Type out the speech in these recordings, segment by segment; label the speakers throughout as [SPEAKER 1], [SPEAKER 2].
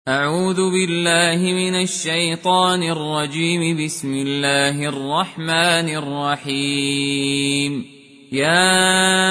[SPEAKER 1] أعوذ بالله من الشيطان الرجيم. بسم الله الرحمن الرحيم. يا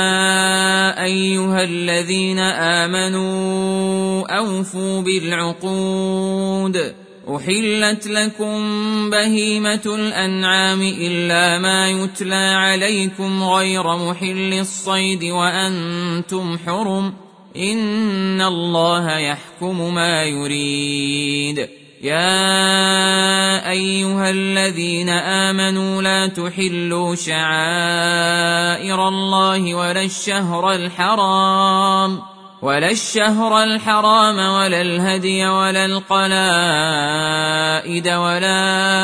[SPEAKER 1] أيها الذين آمنوا أوفوا بالعقود. أحلت لكم بهيمة الأنعام إلا ما يتلى عليكم غير محل الصيد وأنتم حرم، إن الله يحكم ما يريد. يا أيها الذين آمنوا لا تحلوا شعائر الله ولا الشهر الحرام ولا الهدي ولا القلائد ولا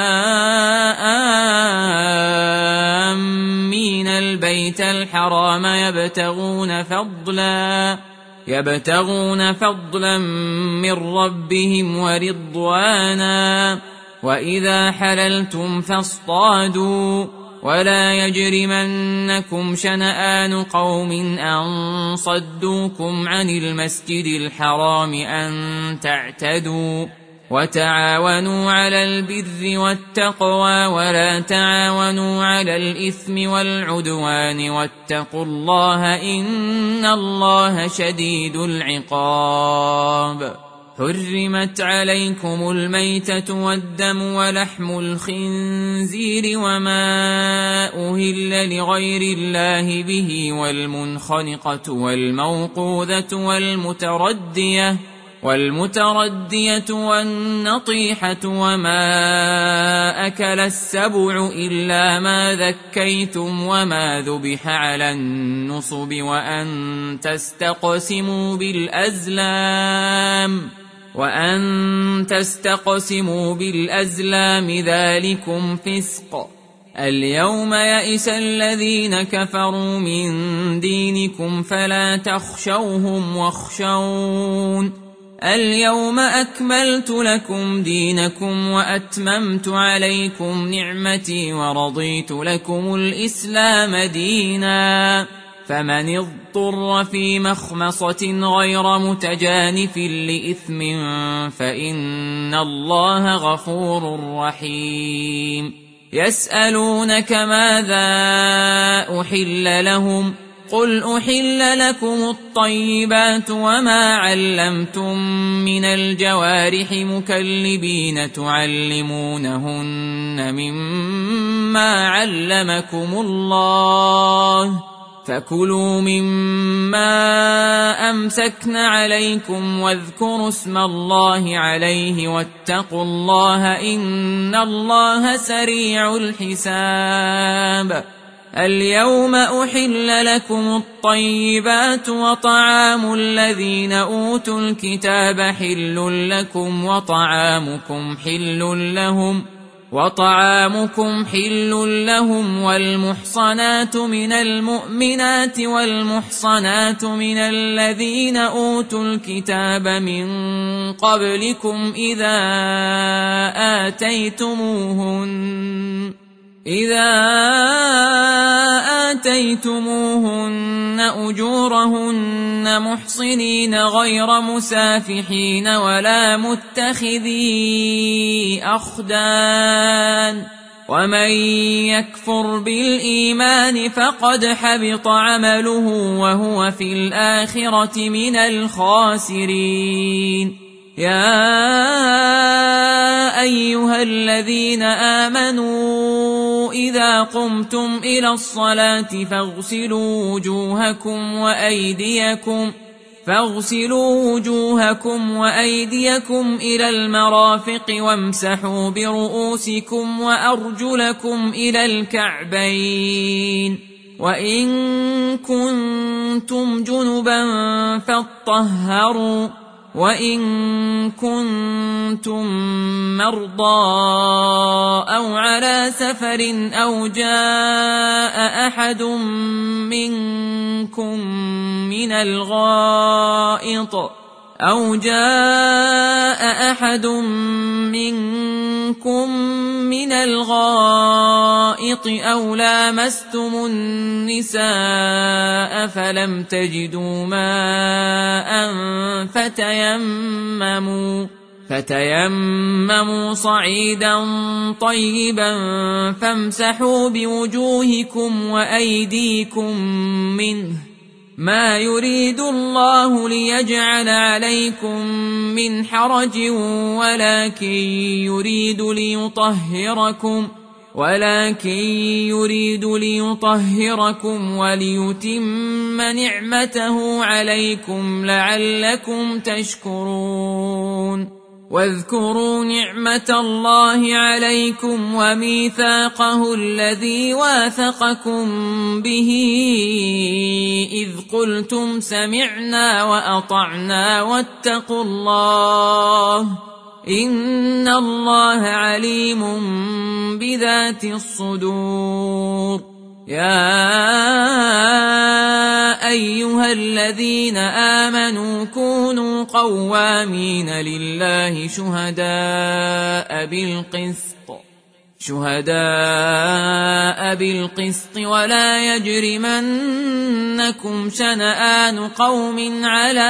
[SPEAKER 1] آمين البيت الحرام يبتغون فضلا من ربهم ورضوانا. وإذا حللتم فاصطادوا، ولا يجرمنكم شنآن قوم أن صدوكم عن المسجد الحرام أن تعتدوا. وتعاونوا على البر والتقوى ولا تعاونوا على الإثم والعدوان، واتقوا الله إن الله شديد العقاب. حرمت عليكم الميتة والدم ولحم الخنزير وما أهل لغير الله به، والمنخنقة والموقوذة والمتردية والنطيحة وما أكل السبع إلا ما ذكيتم وما ذبح على النصب وأن تستقسموا بالأزلام ذلكم فسق. اليوم يئس الذين كفروا من دينكم فلا تخشوهم واخشون. اليوم أكملت لكم دينكم وأتممت عليكم نعمتي ورضيت لكم الإسلام دينا. فمن اضطر في مخمصة غير متجانف لإثم فإن الله غفور رحيم. يسألونك ماذا أحل لهم؟ قل أحل لكم الطيبات وما علمتم من الجوارح مكلبين تعلمونهن مما علمكم الله، فكلوا مما أمسكن عليكم واذكروا اسم الله عليه واتقوا الله إن الله سريع الحساب. اليوم أحل لكم الطيبات وطعام الذين أوتوا الكتاب حل لكم وطعامكم حل لهم، والمحصنات من المؤمنات والمحصنات من الذين أوتوا الكتاب من قبلكم إذا آتيتموهن أجورهن محصنين غير مسافحين ولا متخذي أخدان، ومن يكفر بالإيمان فقد حبط عمله وهو في الآخرة من الخاسرين. يا أيها الذين آمنوا إذا قمتم إلى الصلاة فاغسلوا وجوهكم وأيديكم إلى المرافق وامسحوا برؤوسكم وأرجلكم إلى الكعبين، وإن كنتم جنبا فاطهروا، وإن كنتم مرضى أو على سفر أو جاء أحد منكم من الغائط أو لامستم النساء فلم تجدوا ماء فتيمموا صعيدا طيبا فامسحوا بوجوهكم وأيديكم منه، ما يريد الله ليجعل عليكم من حرج ولكن يريد ليطهركم وليتم نعمته عليكم لعلكم تشكرون. واذكروا نعمة الله عليكم وميثاقه الذي واثقكم به إذ قلتم سمعنا وأطعنا واتقوا الله إن الله عليم بذات الصدور. يا أيها الذين آمنوا كونوا قوامين لله شهداء بالقسط ولا يجرمنكم شنآن قوم على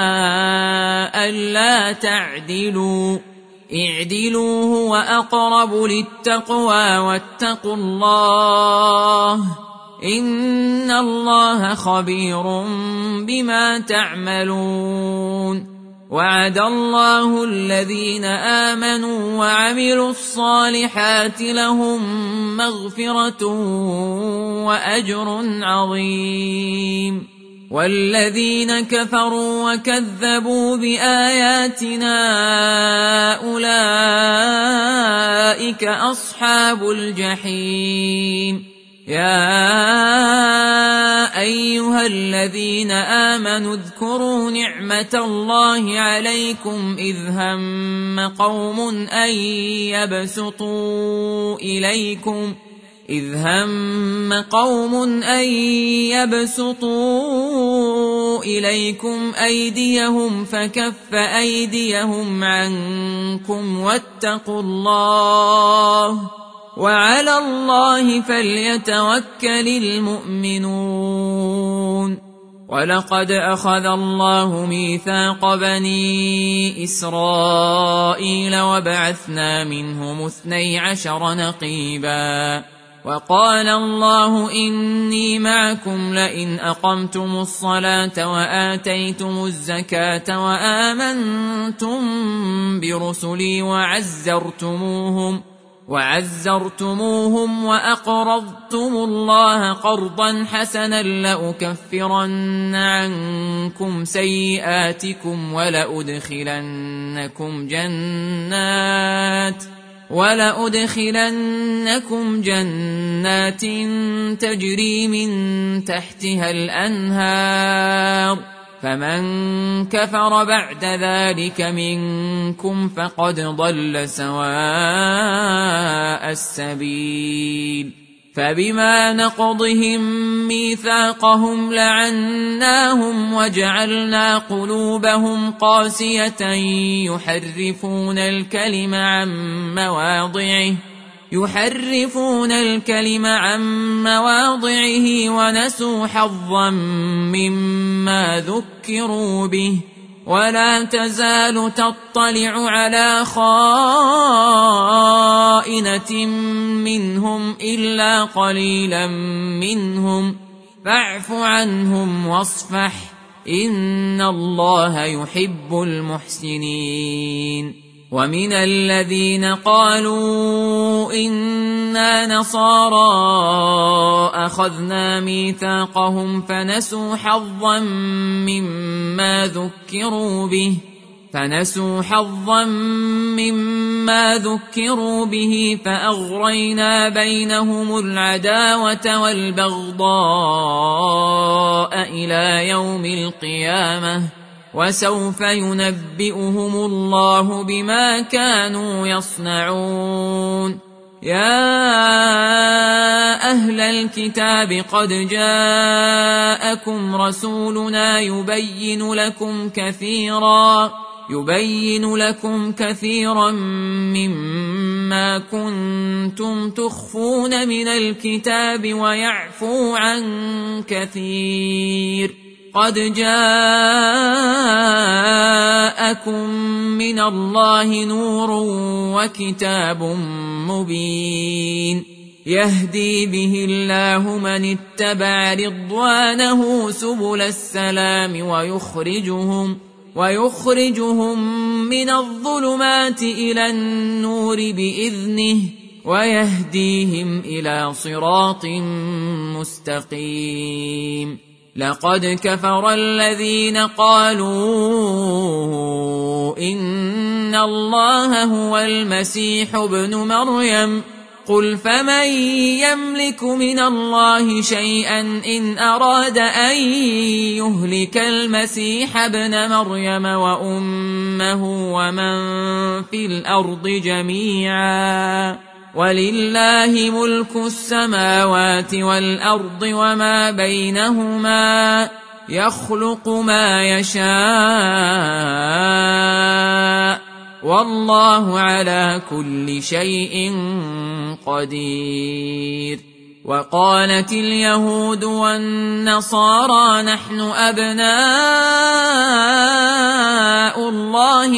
[SPEAKER 1] ألا تعدلوا، اعدلوا هو أقرب للتقوى واتقوا الله إن الله خبير بما تعملون. وعد الله الذين آمنوا وعملوا الصالحات لهم مغفرة وأجر عظيم. والذين كفروا وكذبوا بآياتنا أولئك أصحاب الجحيم. يا أيها الذين آمنوا اذكروا نعمة الله عليكم إذ هم قوم أن يبسطوا إليكم أيديهم فكف أيديهم عنكم واتقوا الله وعلى الله فليتوكل المؤمنون. ولقد أخذ الله ميثاق بني إسرائيل وبعثنا منهم 12 نقيبا وقال الله إني معكم لئن أقمتم الصلاة وآتيتم الزكاة وآمنتم برسلي وعزرتموهم وأقرضتم الله قرضا حسنا لأكفرن عنكم سيئاتكم ولأدخلنكم جنات تجري من تحتها الأنهار فمن كفر بعد ذلك منكم فقد ضل سواء السبيل. فبما نقضهم ميثاقهم لعناهم وجعلنا قلوبهم قاسية يحرفون الكلم عن مواضعه ونسوا حظا مما ذكروا به ولا تزال تطلع على خائنة منهم إلا قليلا منهم فاعف عنهم واصفح إن الله يحب المحسنين. ومن الذين قالوا إنا نصارى أخذنا ميثاقهم فنسوا حظا مما ذكروا به فأغرينا بينهم العداوة والبغضاء إلى يوم القيامة وسوف ينبئهم الله بما كانوا يصنعون. يا أهل الكتاب قد جاءكم رسولنا يبين لكم كثيرا مما كنتم تخفون من الكتاب ويعفو عن كثير قد جاءكم من الله نور وكتاب مبين يهدي به الله من اتبع رضوانه سبل السلام ويخرجهم من الظلمات إلى النور بإذنه ويهديهم إلى صراط مستقيم لقد كفر الذين قالوا إن الله هو المسيح ابن مريم قل فمن يملك من الله شيئا إن أراد أن يهلك المسيح ابن مريم وأمه ومن في الأرض جميعا ولله ملك السماوات والأرض وما بينهما يخلق ما يشاء والله على كل شيء قدير وقالت اليهود والنصارى نحن أبناء الله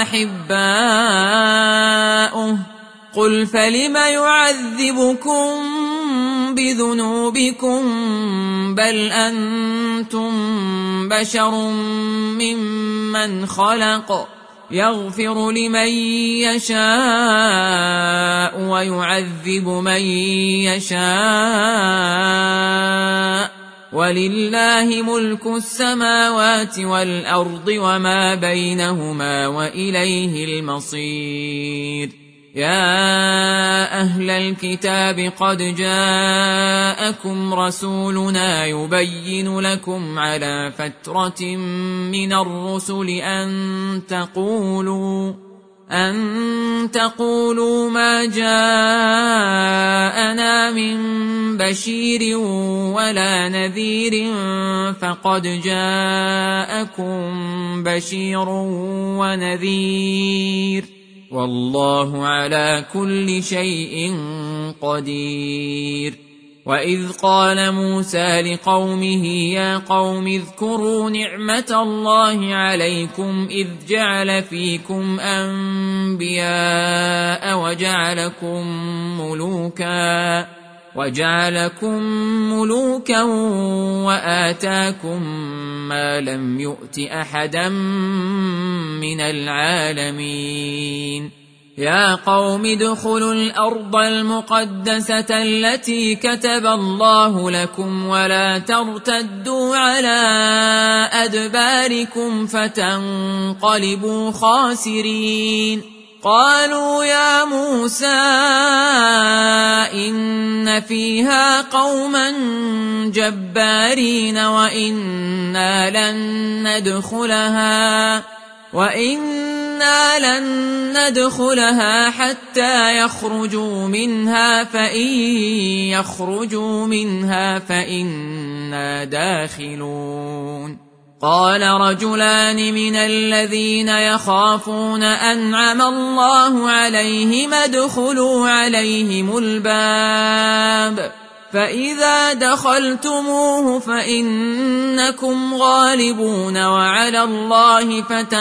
[SPEAKER 1] وأحباؤه قل فلم يعذبكم بذنوبكم بل أنتم بشر ممن خلق يغفر لمن يشاء ويعذب من يشاء ولله ملك السماوات والأرض وما بينهما وإليه المصير يا أهل الكتاب قد جاءكم رسولنا يبين لكم على فترة من الرسل أن تقولوا ما جاءنا من بشير ولا نذير فقد جاءكم بشير ونذير والله على كل شيء قدير وإذ قال موسى لقومه يا قوم اذكروا نعمة الله عليكم إذ جعل فيكم أنبياء وجعلكم ملوكا وآتاكم ما لم يؤت أحدا من العالمين يا قوم ادخلوا الأرض المقدسة التي كتب الله لكم ولا ترتدوا على أدباركم فتنقلبوا خاسرين قالوا يا موسى إن فيها قوما جبارين وإنا لن ندخلها حتى يخرجوا منها فإن يخرجوا منها فإنا داخلون قال رجلان من الذين يخافون أنعم الله عليهم ادخلوا عليهم الباب فإذا دخلتموه فإنكم غالبون وعلى الله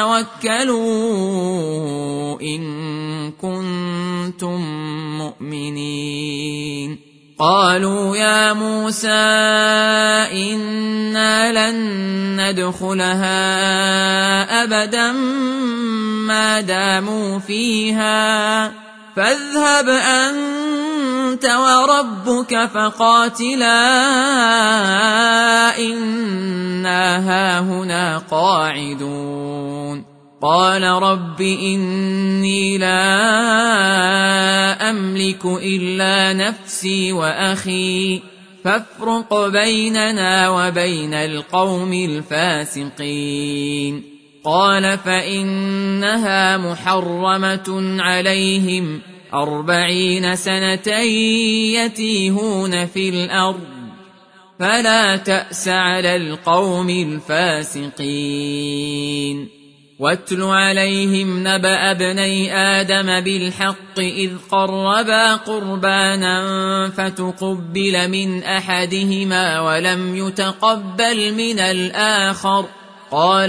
[SPEAKER 1] فتوكلوا إن كنتم مؤمنين قالوا يا موسى إنا لن ندخلها أبدا ما داموا فيها فاذهب أنت وربك فقاتلا إنا هاهنا قاعدون قال رب إني لا أملك إلا نفسي وأخي فافرق بيننا وبين القوم الفاسقين قال فإنها محرمة عليهم 40 سنة يتيهون في الأرض فلا تأس على القوم الفاسقين واتل عليهم نبأ ابني آدم بالحق إذ قربا قربانا فتقبل من أحدهما ولم يتقبل من الآخر قال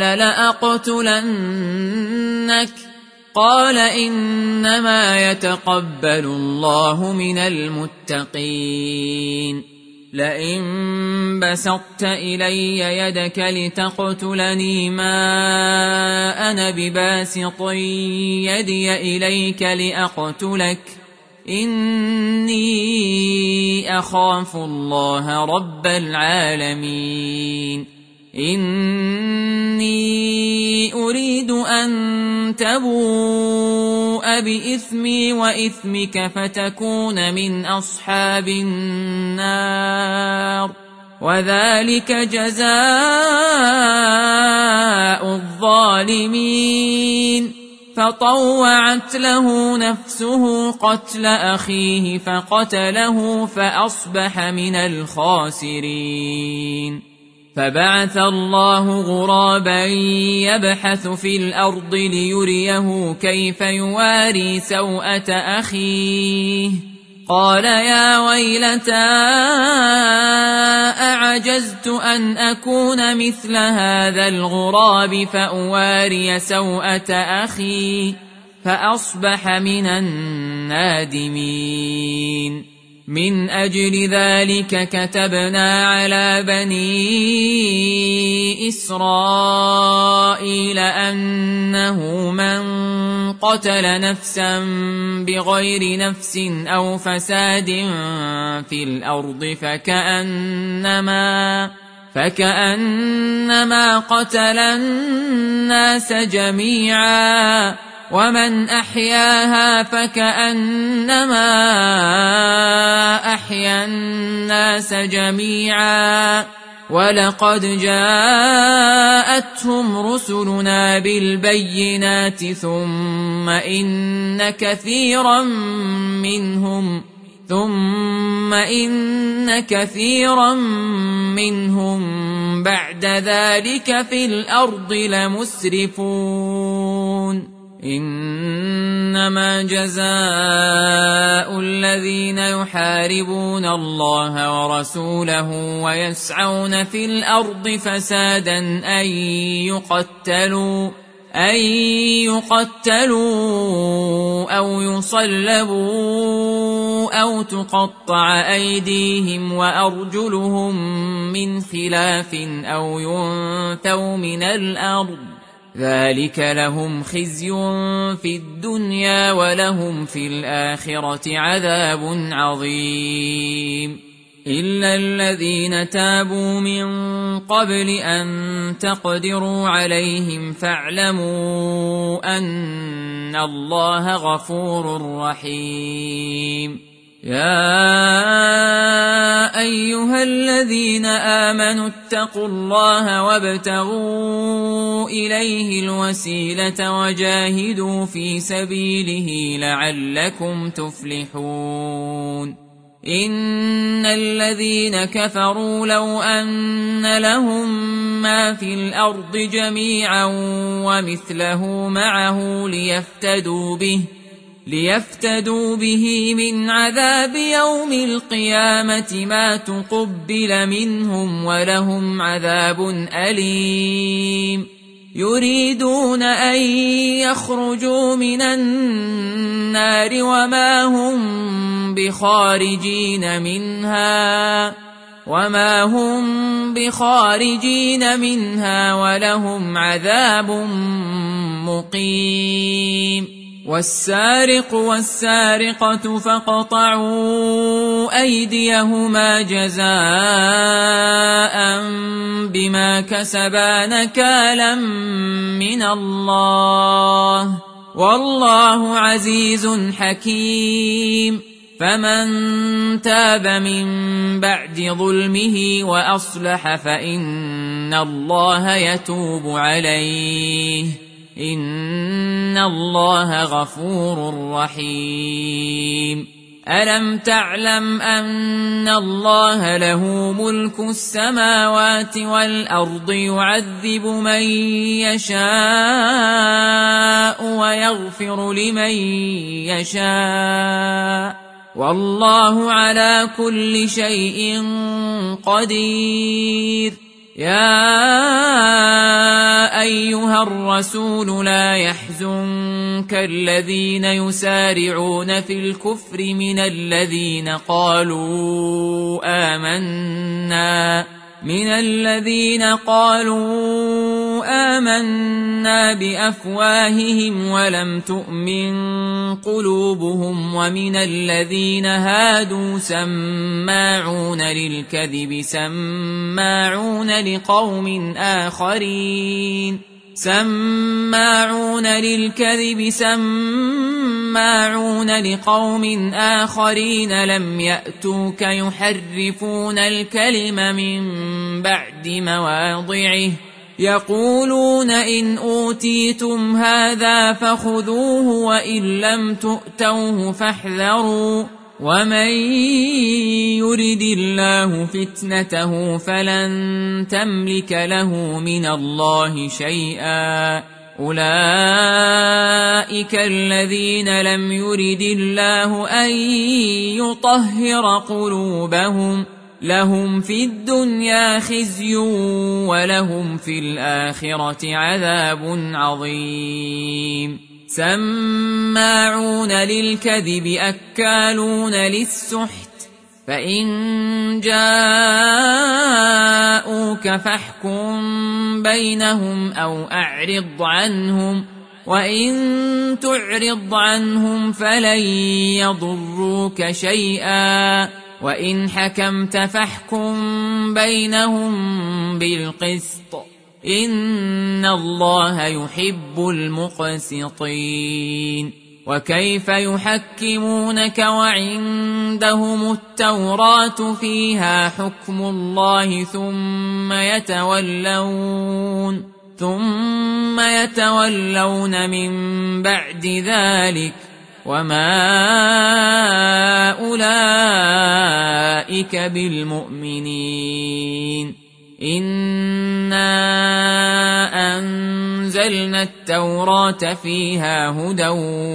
[SPEAKER 1] لأقتلنك قال إنما يتقبل الله من المتقين لئن بسطت إلي يدك لتقتلني ما أنا بباسط يدي إليك لأقتلك إني أخاف الله رب العالمين إني أريد أن تبوء بإثمي وإثمك فتكون من أصحاب النار وذلك جزاء الظالمين فطوعت له نفسه قتل أخيه فقتله فأصبح من الخاسرين فبعث الله غرابا يبحث في الأرض ليريه كيف يواري سوءة أخيه قال يا ويلتى أعجزت أن أكون مثل هذا الغراب فأواري سوءة أخي فأصبح من النادمين من أجل ذلك كتبنا على بني إسرائيل أنه من قتل نفسا بغير نفس أو فساد في الأرض فكأنما قتل الناس جميعا ومن أحياها فكأنما أحيا الناس جميعا ولقد جاءتهم رسلنا بالبينات ثم إن كثيرا منهم بعد ذلك في الأرض لمسرفون إنما جزاء الذين يحاربون الله ورسوله ويسعون في الأرض فسادا أن يقتلوا أو يصلبوا أو تقطع أيديهم وأرجلهم من خلاف أو ينفوا من الأرض ذلك لهم خزي في الدنيا ولهم في الآخرة عذاب عظيم إلا الذين تابوا من قبل أن تقدروا عليهم فاعلموا أن الله غفور رحيم يا أيها الذين آمنوا اتقوا الله وابتغوا إليه الوسيلة وجاهدوا في سبيله لعلكم تفلحون إن الذين كفروا لو أن لهم ما في الأرض جميعا ومثله معه ليفتدوا به من عذاب يوم القيامة ما تقبل منهم ولهم عذاب أليم يريدون أن يخرجوا من النار وما هم بخارجين منها ولهم عذاب مقيم والسارق والسارقة فاقطعوا أيديهما جزاء بما كسبا نكالا من الله والله عزيز حكيم فمن تاب من بعد ظلمه وأصلح فإن الله يتوب عليه إن الله غفور رحيم ألم تعلم أن الله له ملك السماوات والأرض يعذب من يشاء ويغفر لمن يشاء والله على كل شيء قدير. يا أيها الرسول لا يحزنك الذين يسارعون في الكفر من الذين قالوا آمنا بأفواههم ولم تؤمن قلوبهم ومن الذين هادوا سماعون للكذب سماعون لقوم آخرين لم يأتوك يحرفون الكلم من بعد مواضعه يقولون إن أوتيتم هذا فخذوه وإن لم تؤتوه فاحذروا ومن يرد الله فتنته فلن تملك له من الله شيئا. أولئك الذين لم يرد الله أن يطهر قلوبهم لهم في الدنيا خزي ولهم في الآخرة عذاب عظيم. سماعون للكذب أكالون للسحت فإن جاءوك فاحكم بينهم أو أعرض عنهم وإن تعرض عنهم فلن يضروك شيئا وإن حكمت فاحكم بينهم بالقسط إن الله يحب المقسطين. وكيف يحكمونك وعندهم التوراة فيها حكم الله ثم يتولون من بعد ذلك وما أولئك بالمؤمنين. إنا أنزلنا التوراة فيها هدى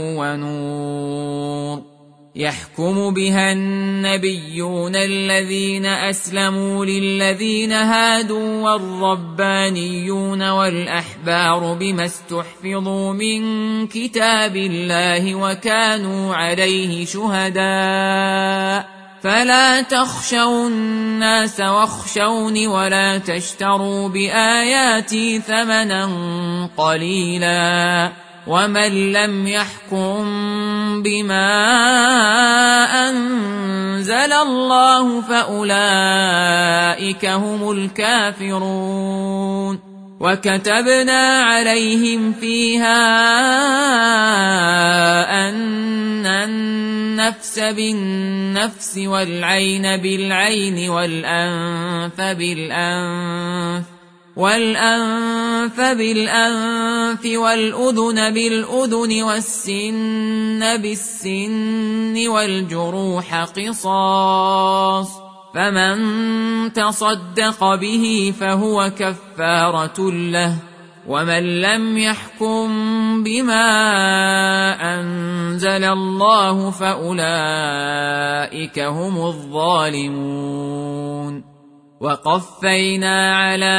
[SPEAKER 1] ونور يحكم بها النبيون الذين أسلموا للذين هادوا والربانيون والأحبار بما استحفظوا من كتاب الله وكانوا عليه شهداء فلا تخشوا الناس واخشوني ولا تشتروا بآياتي ثمنا قليلا ومن لم يحكم بما أنزل الله فأولئك هم الكافرون. وكتبنا عليهم فيها أن النفس بالنفس والعين بالعين والأنف بالأنف والأذن بالأذن والسن بالسن والجروح قصاص فمن تصدق به فهو كفارة له ومن لم يحكم بما أنزل الله فأولئك هم الظالمون. وقفينا على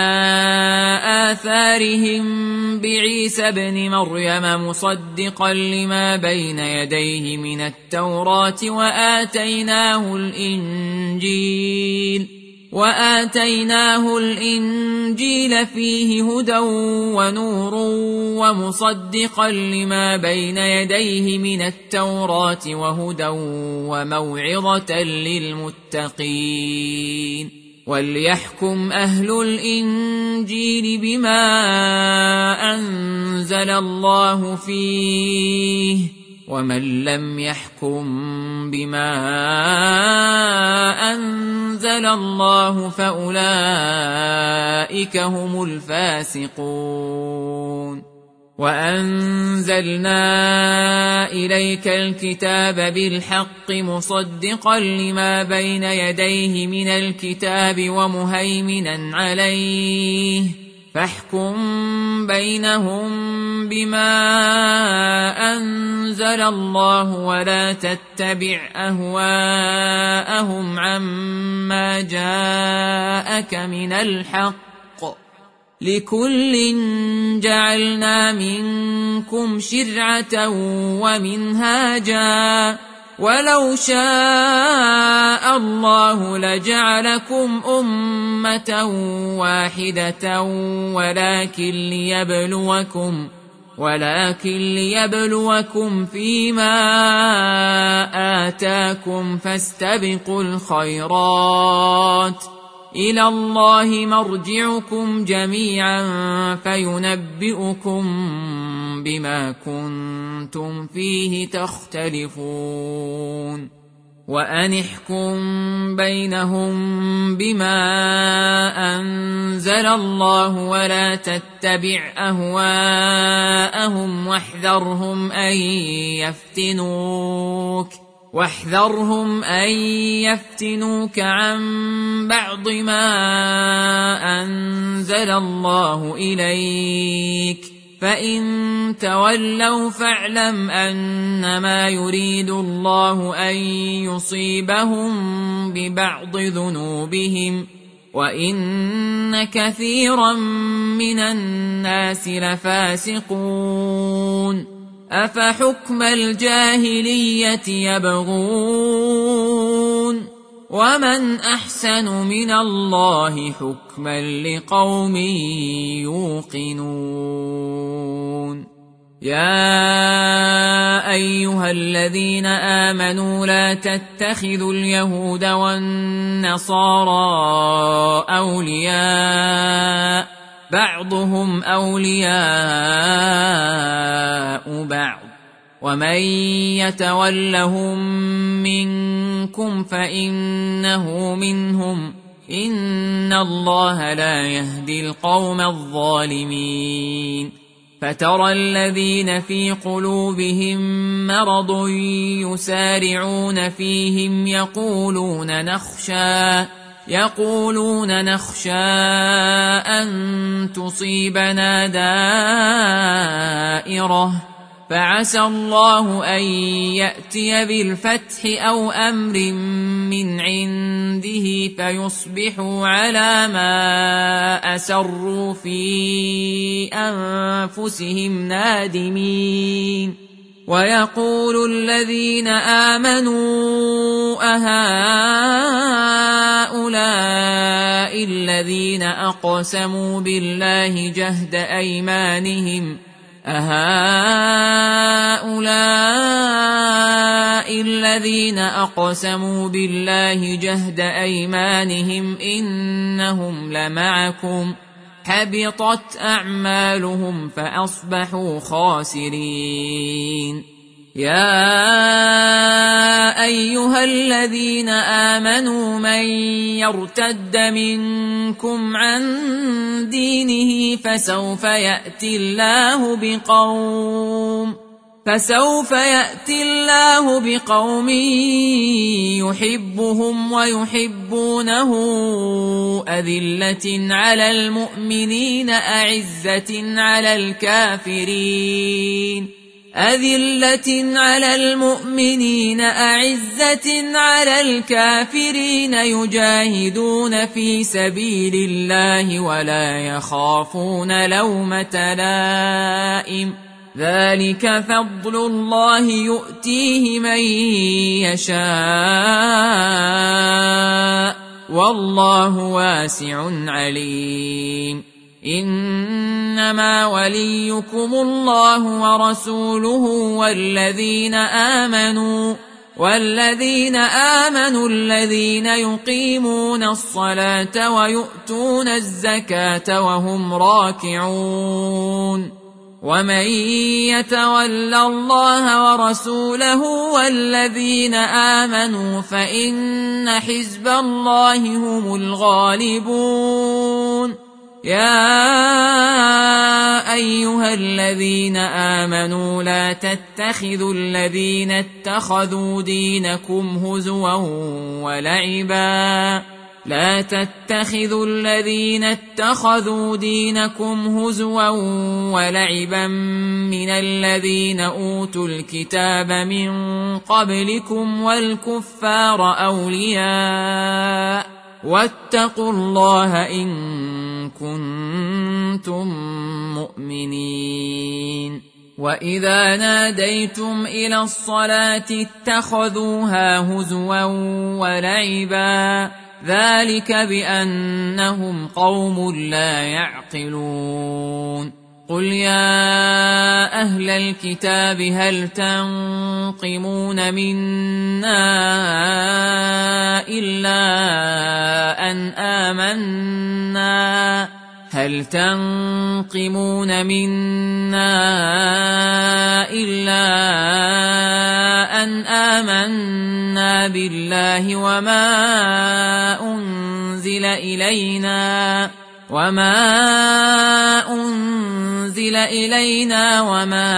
[SPEAKER 1] آثارهم بعيسى ابن مريم مصدقا لما بين يديه من التوراة وآتيناه الإنجيل فيه هدى ونور ومصدقا لما بين يديه من التوراة وهدى وموعظة للمتقين. وليحكم أهل الإنجيل بما أنزل الله فيه ومن لم يحكم بما أنزل الله فأولئك هم الفاسقون. وأنزلنا إليك الكتاب بالحق مصدقا لما بين يديه من الكتاب ومهيمنا عليه فاحكم بينهم بما أنزل الله ولا تتبع أهواءهم عما جاءك من الحق لكل جعلنا منكم شرعة ومنهاجا ولو شاء الله لجعلكم أمة واحدة ولكن ليبلوكم فيما آتاكم فاستبقوا الخيرات إلى الله مرجعكم جميعا فينبئكم بما كنتم فيه تختلفون وأن احكم بينهم بما أنزل الله ولا تتبع أهواءهم واحذرهم أن يفتنوك عن بعض ما أنزل الله إليك فإن تولوا فاعلم أنما يريد الله أن يصيبهم ببعض ذنوبهم وإن كثيرا من الناس لفاسقون أفحكم الجاهلية يبغون ومن أحسن من الله حكما لقوم يوقنون يا أيها الذين آمنوا لا تتخذوا اليهود والنصارى أولياء بعضهم أولياء بعض ومن يتولهم منكم فإنه منهم إن الله لا يهدي القوم الظالمين فترى الذين في قلوبهم مرض يسارعون فيهم يقولون نخشى أن تصيبنا دائرة فعسى الله أن يأتي بالفتح أو أمر من عنده فيصبحوا على ما أسروا في أنفسهم نادمين ويقول الذين آمنوا أهؤلاء الذين أقسموا بالله جهد أيمانهم إنهم لمعكم حبطت أعمالهم فأصبحوا خاسرين يا أيها الذين آمنوا من يرتد منكم عن دينه فسوف يأتي الله بقوم يحبهم ويحبونه أذلة على المؤمنين أعزة على الكافرين يجاهدون في سبيل الله ولا يخافون لومة لائم ذلك فضل الله يؤتيه من يشاء والله واسع عليم إنما وليكم الله ورسوله والذين آمنوا الذين يقيمون الصلاة ويؤتون الزكاة وهم راكعون ومن يتول الله ورسوله والذين آمنوا فإن حزب الله هم الغالبون يا أيها الذين آمنوا لا تتخذوا الذين اتخذوا دينكم هزوا ولعبا من الذين أوتوا الكتاب من قبلكم والكفار أولياء واتقوا الله إن كنتم مؤمنين. وإذا ناديتم إلى الصلاة اتخذوها هزوا ولعبا ذلك بأنهم قوم لا يعقلون. قل يا أهل الكتاب هل تنقمون منا إلا أن آمنا بالله وما أنزل إلينا وما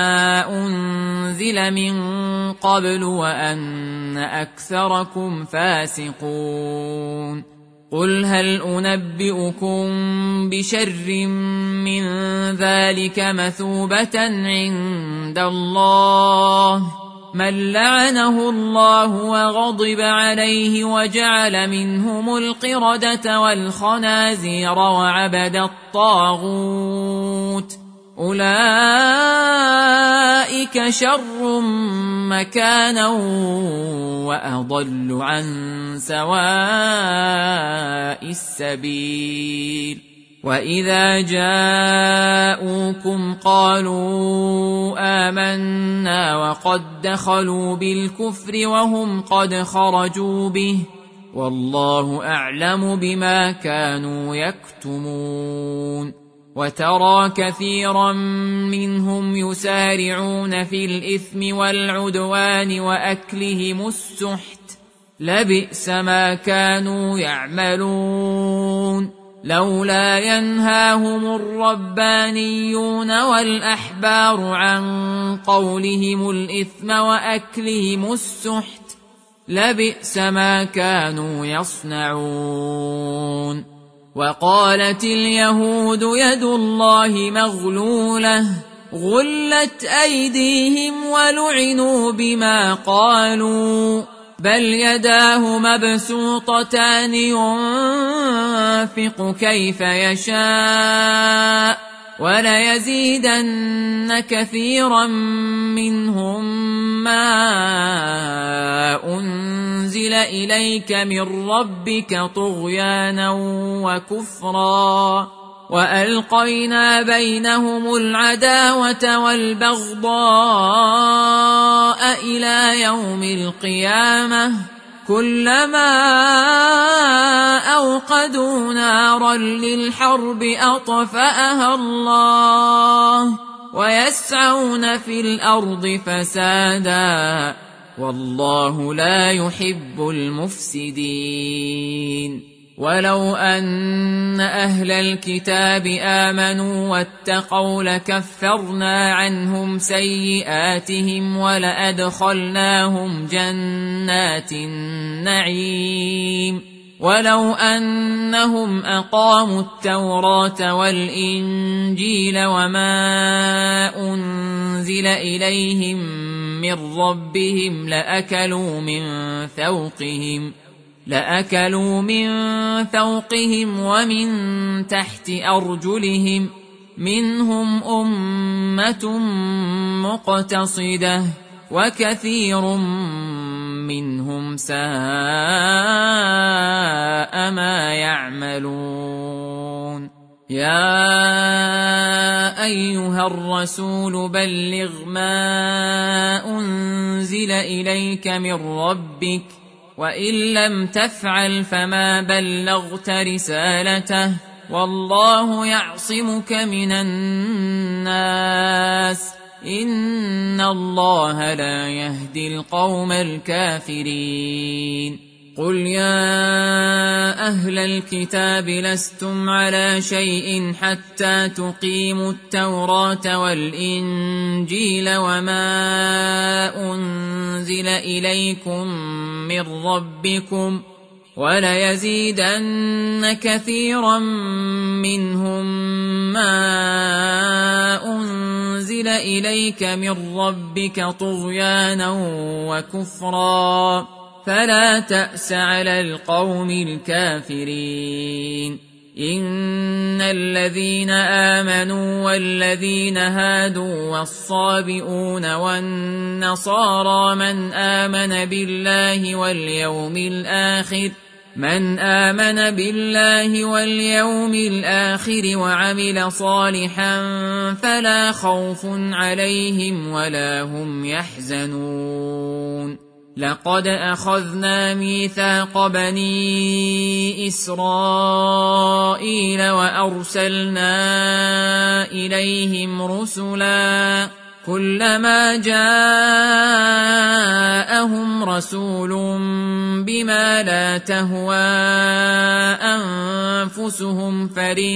[SPEAKER 1] أنزل من قبل وأن أكثركم فاسقون. قل هل أنبئكم بشر من ذلك مثوبة عند الله من لعنه الله وغضب عليه وجعل منهم القردة والخنازير وعبد الطاغوت أولئك شر مكانا وأضل عن سواء السبيل. وإذا جاءوكم قالوا آمنا وقد دخلوا بالكفر وهم قد خرجوا به والله أعلم بما كانوا يكتمون. وترى كثيرا منهم يسارعون في الإثم والعدوان وأكلهم السحت لبئس ما كانوا يعملون. لولا ينهاهم الربانيون والأحبار عن قولهم الإثم وأكلهم السحت لبئس ما كانوا يصنعون. وقالت اليهود يد الله مغلولة غلت أيديهم ولعنوا بما قالوا بل يداه مبسوطتان ينفق كيف يشاء وليزيدن كثيرا منهم ما أنزل إليك من ربك طغيانا وكفرا وألقينا بينهم العداوة والبغضاء إلى يوم القيامة كلما أوقدوا نارا للحرب أطفأها الله ويسعون في الأرض فسادا والله لا يحب المفسدين. ولو أن أهل الكتاب آمنوا واتقوا لكفرنا عنهم سيئاتهم ولأدخلناهم جنات النعيم ولو أنهم أقاموا التوراة والإنجيل وما أنزل إليهم من ربهم لأكلوا من فوقهم ومن تحت أرجلهم منهم أمة مقتصدة وكثير منهم ساء ما يعملون. يا أيها الرسول بلغ ما أنزل إليك من ربك وإن لم تفعل فما بلغت رسالته والله يعصمك من الناس إن الله لا يهدي القوم الكافرين. قل يا أهل الكتاب لستم على شيء حتى تقيموا التوراة والإنجيل وما أنزل إليكم من ربكم وليزيدن كثيرا منهم ما أنزل إليك من ربك طغيانا وكفرا فلا تأس على القوم الكافرين. إن الذين آمنوا والذين هادوا والصابئون والنصارى من آمن بالله واليوم الآخر وعمل صالحا فلا خوف عليهم ولا هم يحزنون. لقد أخذنا ميثاق بني إسرائيل وأرسلنا إليهم رسلا كلما جاءهم رسول بما لا تهوى أنفسهم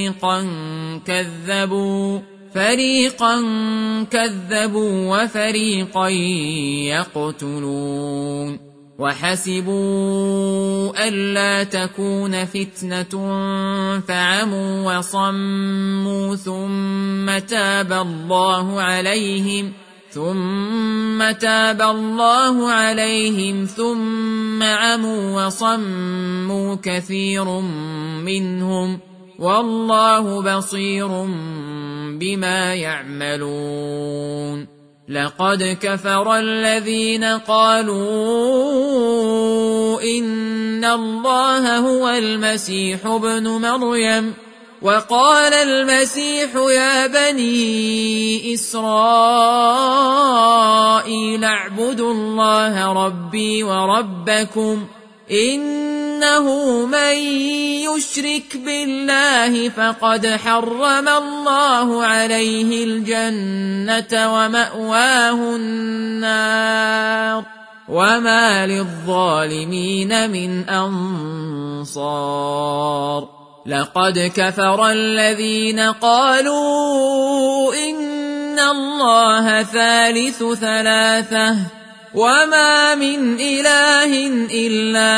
[SPEAKER 1] فريقا كذبوا وفريقا يقتلون. وحسبوا ألا تكون فتنة فعموا وصموا ثم تاب الله عليهم ثم عموا وصموا كثير منهم والله بصير بما يعملون. لقد كفر الذين قالوا إن الله هو المسيح ابن مريم وقال المسيح يا بني إسرائيل اعبدوا الله ربي وربكم إنه من يشرك بالله فقد حرم الله عليه الجنة ومأواه النار وما للظالمين من أنصار. لقد كفر الذين قالوا إن الله ثالث ثلاثة وما من إله إلا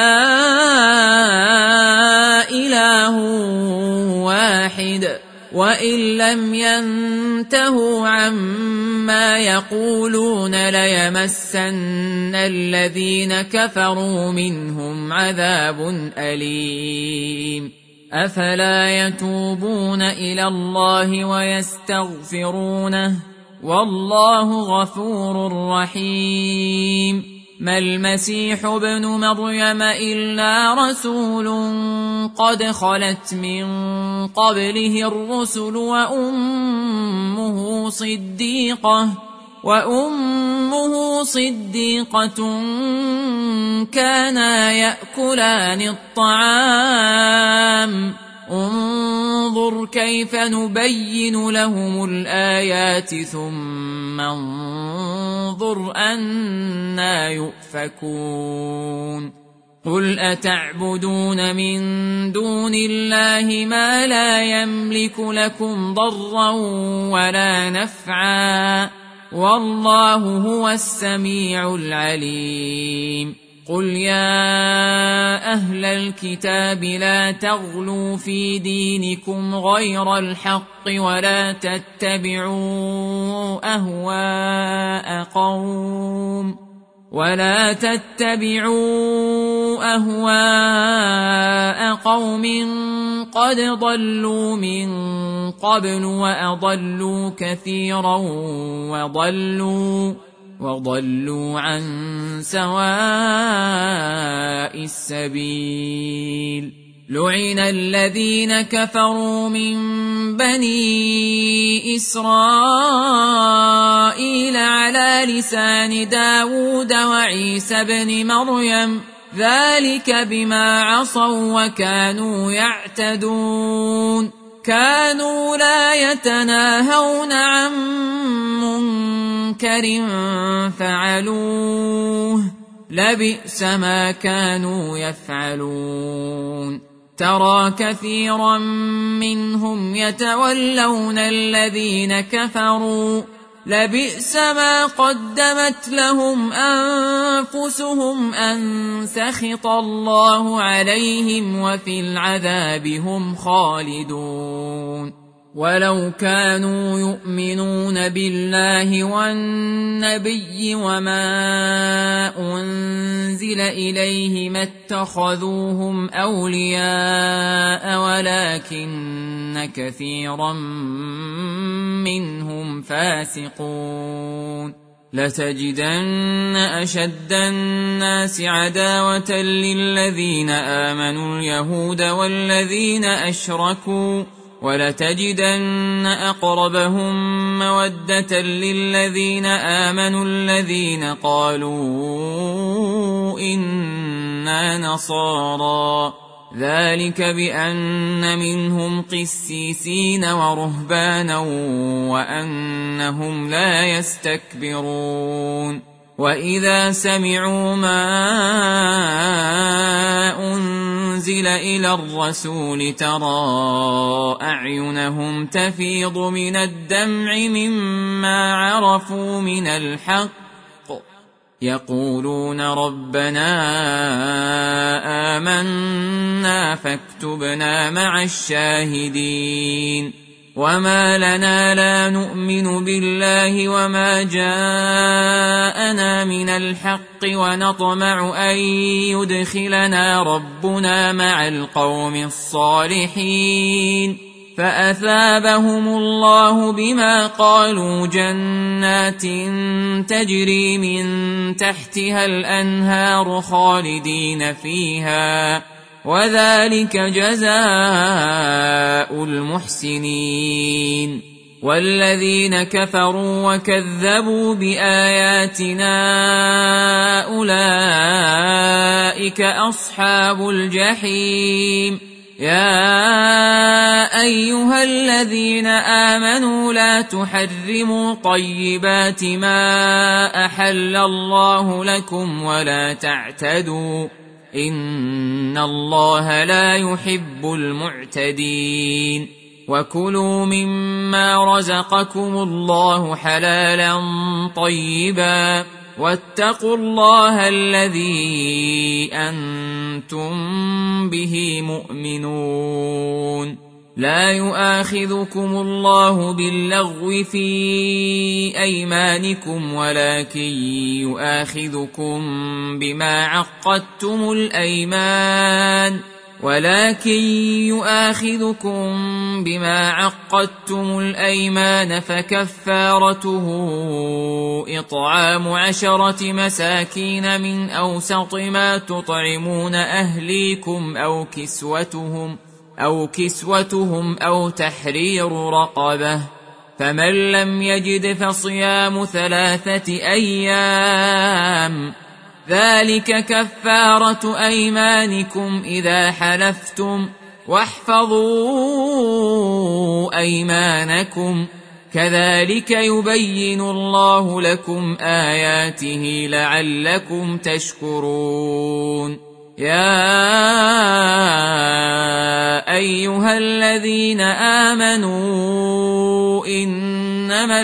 [SPEAKER 1] إله واحد وإن لم ينتهوا عما يقولون ليمسن الذين كفروا منهم عذاب أليم. أفلا يتوبون إلى الله ويستغفرونه والله غفور رحيم. ما المسيح ابن مريم إلا رسول قد خلت من قبله الرسل وأمه صديقة كانا يأكلان الطعام انظر كيف نبين لهم الآيات ثم انظر أنى يؤفكون. قل أتعبدون من دون الله ما لا يملك لكم ضرا ولا نفعا والله هو السميع العليم. قل يا أهل الكتاب لا تغلوا في دينكم غير الحق ولا تتبعوا أهواء قوم قد ضلوا من قبل وأضلوا كثيرا وضلوا عن سواء السبيل. لعن الذين كفروا من بني إسرائيل على لسان داود وعيسى بن مريم ذلك بما عصوا وكانوا يعتدون. كانوا لا يتناهون عن منكر فعلوه لبئس ما كانوا يفعلون ترى كثيرا منهم يتولون الذين كفروا لبئس ما قدمت لهم أنفسهم أن سخط الله عليهم وفي العذاب هم خالدون ولو كانوا يؤمنون بالله والنبي وما أنزل إليه ما اتخذوهم أولياء ولكن كثيرا منهم فاسقون لتجدن أشد الناس عداوة للذين آمنوا اليهود والذين أشركوا ولتجدن أقربهم مودة للذين آمنوا الذين قالوا إنا نصارى ذلك بأن منهم قسيسين ورهبانا وأنهم لا يستكبرون وإذا سمعوا ما أنزل إلى الرسول ترى أعينهم تفيض من الدمع مما عرفوا من الحق يقولون ربنا آمنا فاكتبنا مع الشاهدين وما لنا لا نؤمن بالله وما جاءنا من الحق ونطمع أن يدخلنا ربنا مع القوم الصالحين فأثابهم الله بما قالوا جنات تجري من تحتها الأنهار خالدين فيها وذلك جزاء المحسنين والذين كفروا وكذبوا بآياتنا أولئك أصحاب الجحيم يا أيها الذين آمنوا لا تحرموا طيبات ما أحل الله لكم ولا تعتدوا إن الله لا يحب المعتدين وكلوا مما رزقكم الله حلالا طيبا واتقوا الله الذي أنتم به مؤمنون لا يؤاخذكم الله باللغو في أيمانكم ولكن يؤاخذكم بما عقدتم الأيمان فكفارته إطعام 10 مساكين من أوسط ما تطعمون أهليكم أو كسوتهم أو تحرير رقبة فمن لم يجد فصيام 3 أيام ذلك كفارة أيمانكم إذا حلفتم واحفظوا أيمانكم كذلك يبين الله لكم آياته لعلكم تشكرون يا أيها الذين آمنوا إنما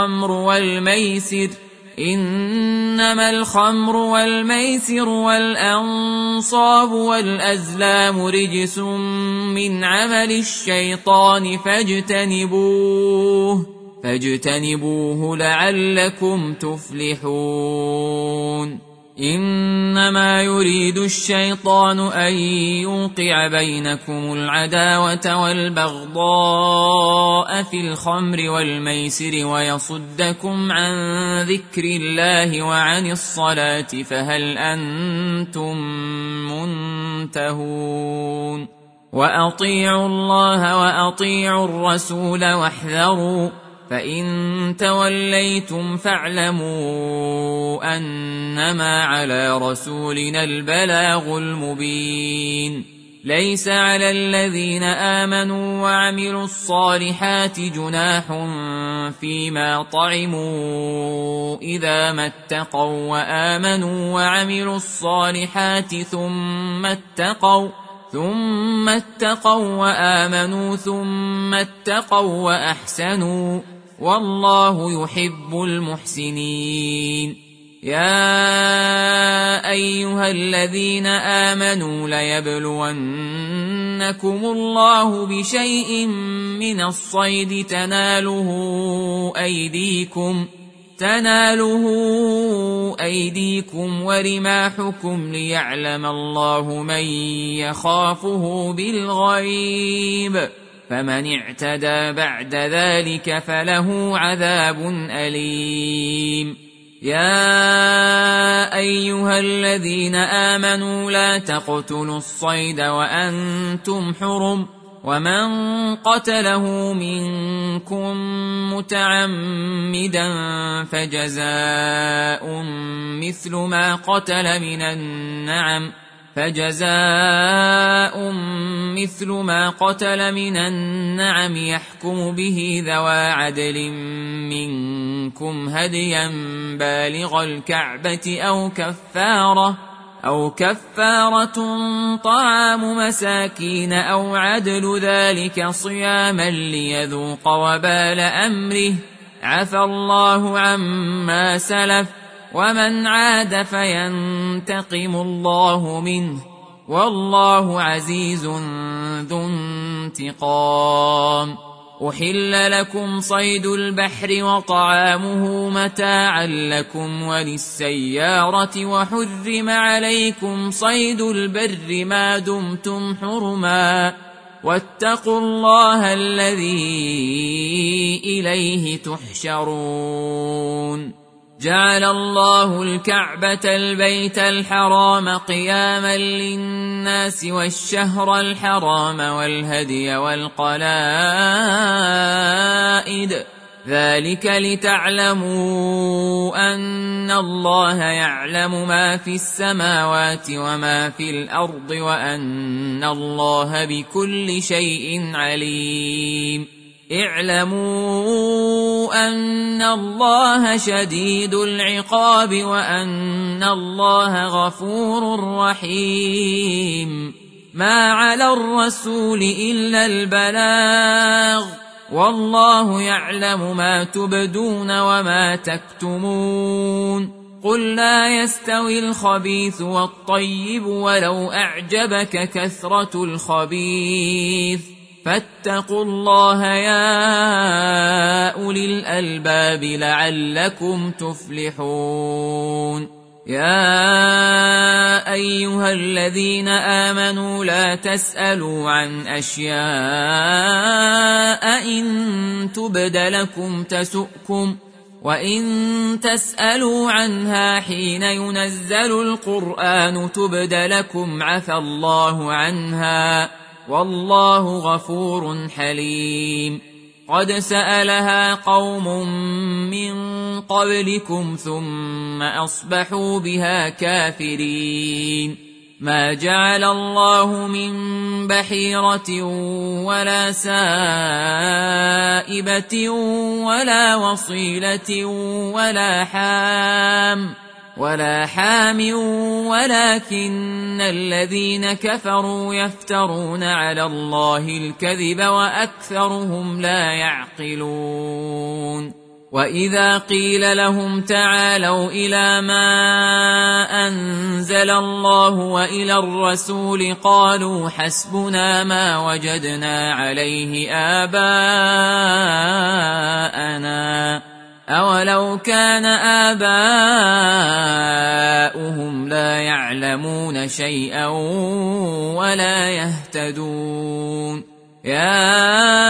[SPEAKER 1] الخمر والميسر والأنصاب والأزلام رجس من عمل الشيطان فاجتنبوه لعلكم تفلحون إنما يريد الشيطان أن يوقع بينكم العداوة والبغضاء في الخمر والميسر ويصدكم عن ذكر الله وعن الصلاة فهل أنتم منتهون وأطيعوا الله وأطيعوا الرسول واحذروا فإن توليتم فاعلموا أنما على رسولنا البلاغ المبين ليس على الذين آمنوا وعملوا الصالحات جناح فيما طعموا إذا ما اتقوا وآمنوا وعملوا الصالحات ثم اتقوا وآمنوا ثم اتقوا وأحسنوا والله يحب المحسنين. يا أيها الذين آمنوا ليبلونكم الله بشيء من الصيد تناله أيديكم ورماحكم ليعلم الله من يخافه بالغيب، فمن اعتدى بعد ذلك فله عذاب أليم. يا أيها الذين آمنوا لا تقتلوا الصيد وأنتم حرم، ومن قتله منكم متعمدا فجزاء مثل ما قتل من النعم يحكم به ذوى عدل منكم هديا بالغ الكعبة أو كفارة طعام مساكين أو عدل ذلك صياما ليذوق وبال أمره، عفى الله عما سلف، ومن عاد فينتقم الله منه، والله عزيز ذو انتقام. أحل لكم صيد البحر وطعامه متاعا لكم وللسيارة، وحرم عليكم صيد البر ما دمتم حرما، واتقوا الله الذي إليه تحشرون. جعل الله الكعبة البيت الحرام قياما للناس والشهر الحرام والهدي والقلائد، ذلك لتعلموا أن الله يعلم ما في السماوات وما في الأرض وأن الله بكل شيء عليم. اعلموا أن الله شديد العقاب وأن الله غفور رحيم. ما على الرسول إلا البلاغ، والله يعلم ما تبدون وما تكتمون. قل لا يستوي الخبيث والطيب ولو أعجبك كثرة الخبيث، فاتقوا الله يا أولي الألباب لعلكم تفلحون. يا أيها الذين آمنوا لا تسألوا عن أشياء إن تبد لكم تسؤكم، وإن تسألوا عنها حين ينزل القرآن تبد لكم عفى الله عنها، والله غفور حليم. قد سألها قوم من قبلكم ثم أصبحوا بها كافرين. ما جعل الله من بحيرة ولا سائبة ولا وصيلة ولا حام ولكن الذين كفروا يفترون على الله الكذب وأكثرهم لا يعقلون. وإذا قيل لهم تعالوا إلى ما أنزل الله وإلى الرسول قالوا حسبنا ما وجدنا عليه آباءنا، أولو كان آباؤهم لا يعلمون شيئا ولا يهتدون. يا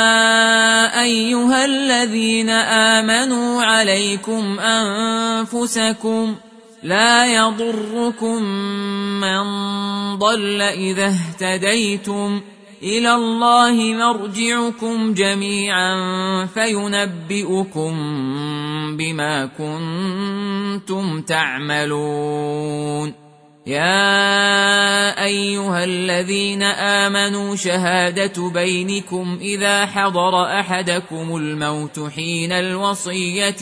[SPEAKER 1] أيها الذين آمنوا عليكم أنفسكم، لا يضركم من ضل إذا اهتديتم، إلى الله مرجعكم جميعا فينبئكم بما كنتم تعملون. يا أيها الذين آمنوا شهادة بينكم إذا حضر أحدكم الموت حين الوصية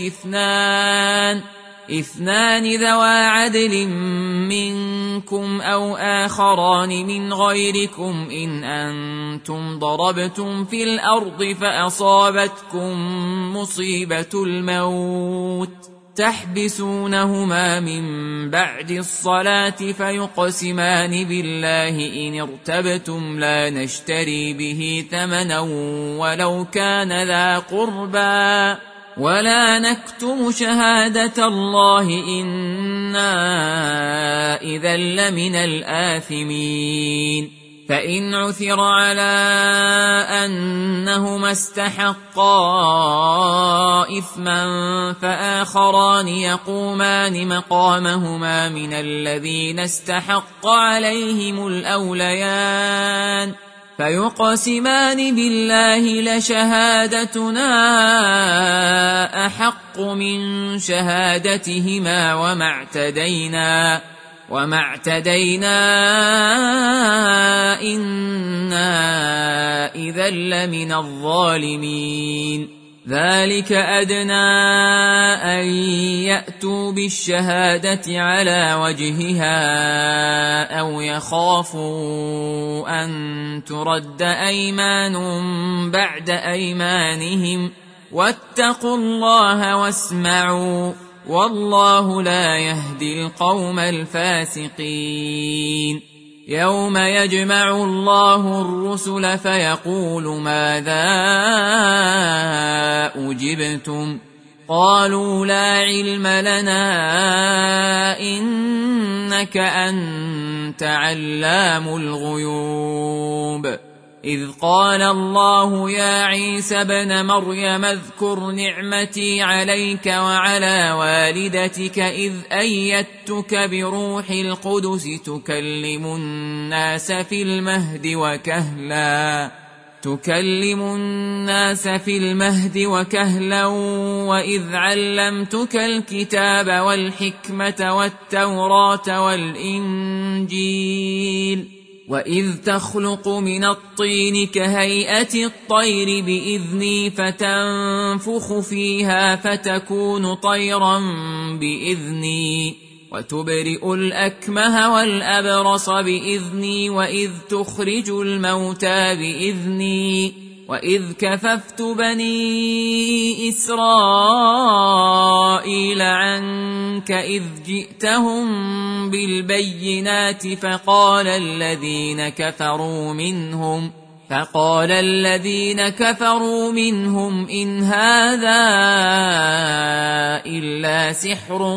[SPEAKER 1] اثنان ذوى عدل منكم أو آخران من غيركم إن أنتم ضربتم في الأرض فأصابتكم مصيبة الموت تحبسونهما من بعد الصلاة فيقسمان بالله إن ارتبتم لا نشتري به ثمنا ولو كان ذا قربى ولا نكتم شهادة الله إنا إذا لمن الآثمين فإن عثر على أنهما استحقا إثما فآخران يقومان مقامهما من الذين استحق عليهم الأوليان فيقسمان بالله لشهادتنا أحق من شهادتهما وما اعتدينا إنا إذا لمن الظالمين ذلك أدنى أن يأتوا بالشهادة على وجهها أو يخافوا أن ترد أيمان بعد أيمانهم واتقوا الله واسمعوا والله لا يهدي القوم الفاسقين يوم يجمع الله الرسل فيقول ماذا أجبتم قالوا لا علم لنا إنك أنت علام الغيوب إذ قال الله يا عيسى ابن مريم اذكر نعمتي عليك وعلى والدتك إذ أيدتك بروح القدس تكلم الناس في المهد وكهلا وإذ علمتك الكتاب والحكمة والتوراة والإنجيل وإذ تخلق من الطين كهيئة الطير بإذني فتنفخ فيها فتكون طيرا بإذني وتبرئ الأكمه والأبرص بإذني وإذ تخرج الموتى بإذني وإذ كففت بني إسرائيل عنك إذ جئتهم بالبينات فقال الذين كفروا منهم إن هذا إلا سحر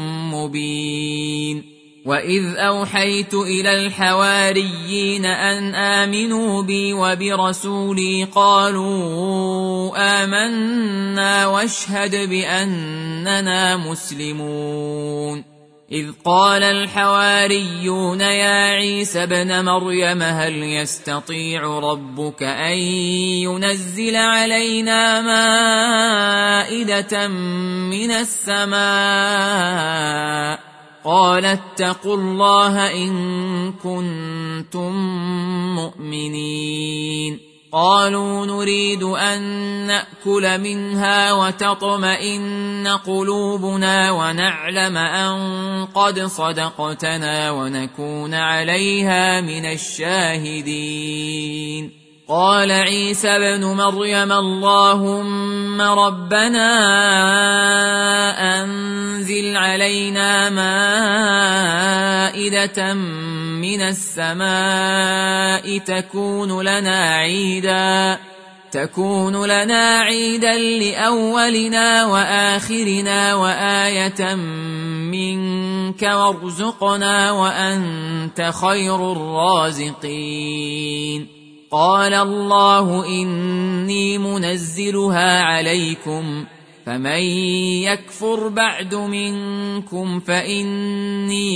[SPEAKER 1] مبين وإذ أوحيت إلى الحواريين أن آمنوا بي وبرسولي قالوا آمنا واشهد بأننا مسلمون إذ قال الحواريون يا عيسى ابن مريم هل يستطيع ربك أن ينزل علينا مائدة من السماء قال اتقوا الله إن كنتم مؤمنين قالوا نريد أن نأكل منها وتطمئن قلوبنا ونعلم أن قد صدقتنا ونكون عليها من الشاهدين قال عيسى ابن مريم اللهم ربنا أنزل علينا مائدة من السماء تكون لنا عيدا لأولنا وآخرنا وآية منك وارزقنا وأنت خير الرازقين قال الله إني منزلها عليكم فمن يكفر بعد منكم فإني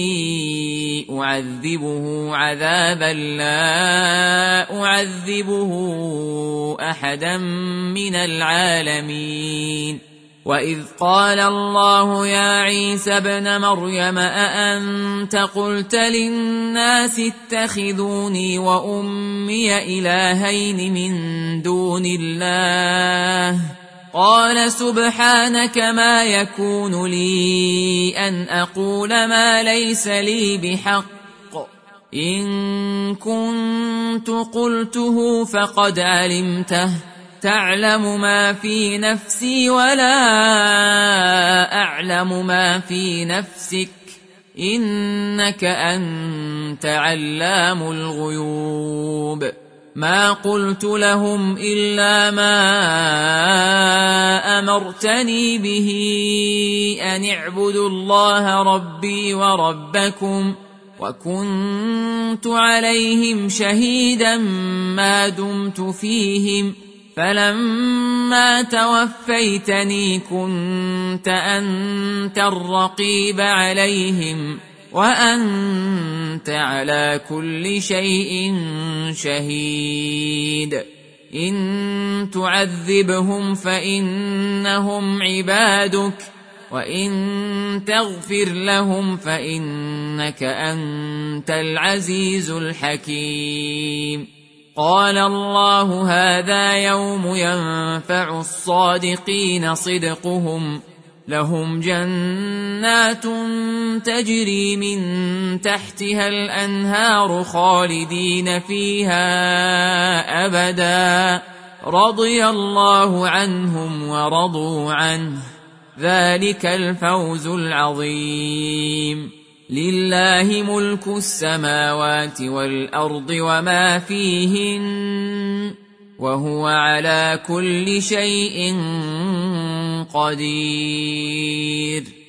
[SPEAKER 1] أعذبه عذابا لا أعذبه أحدا من العالمين وإذ قال الله يا عيسى ابن مريم أأنت قلت للناس اتخذوني وأمي إلهين من دون الله قال سبحانك ما يكون لي أن أقول ما ليس لي بحق إن كنت قلته فقد علمته تعلم ما في نفسي ولا أعلم ما في نفسك إنك أنت علام الغيوب ما قلت لهم إلا ما أمرتني به أن اعبدوا الله ربي وربكم وكنت عليهم شهيدا ما دمت فيهم فلما توفيتني كنت أنت الرقيب عليهم وأنت على كل شيء شهيد إن تعذبهم فإنهم عبادك وإن تغفر لهم فإنك أنت العزيز الحكيم قال الله هذا يوم ينفع الصادقين صدقهم لهم جنات تجري من تحتها الأنهار خالدين فيها أبدا رضي الله عنهم ورضوا عنه ذلك الفوز العظيم لله ملك السماوات والأرض وما فيهن وهو على كل شيء قدير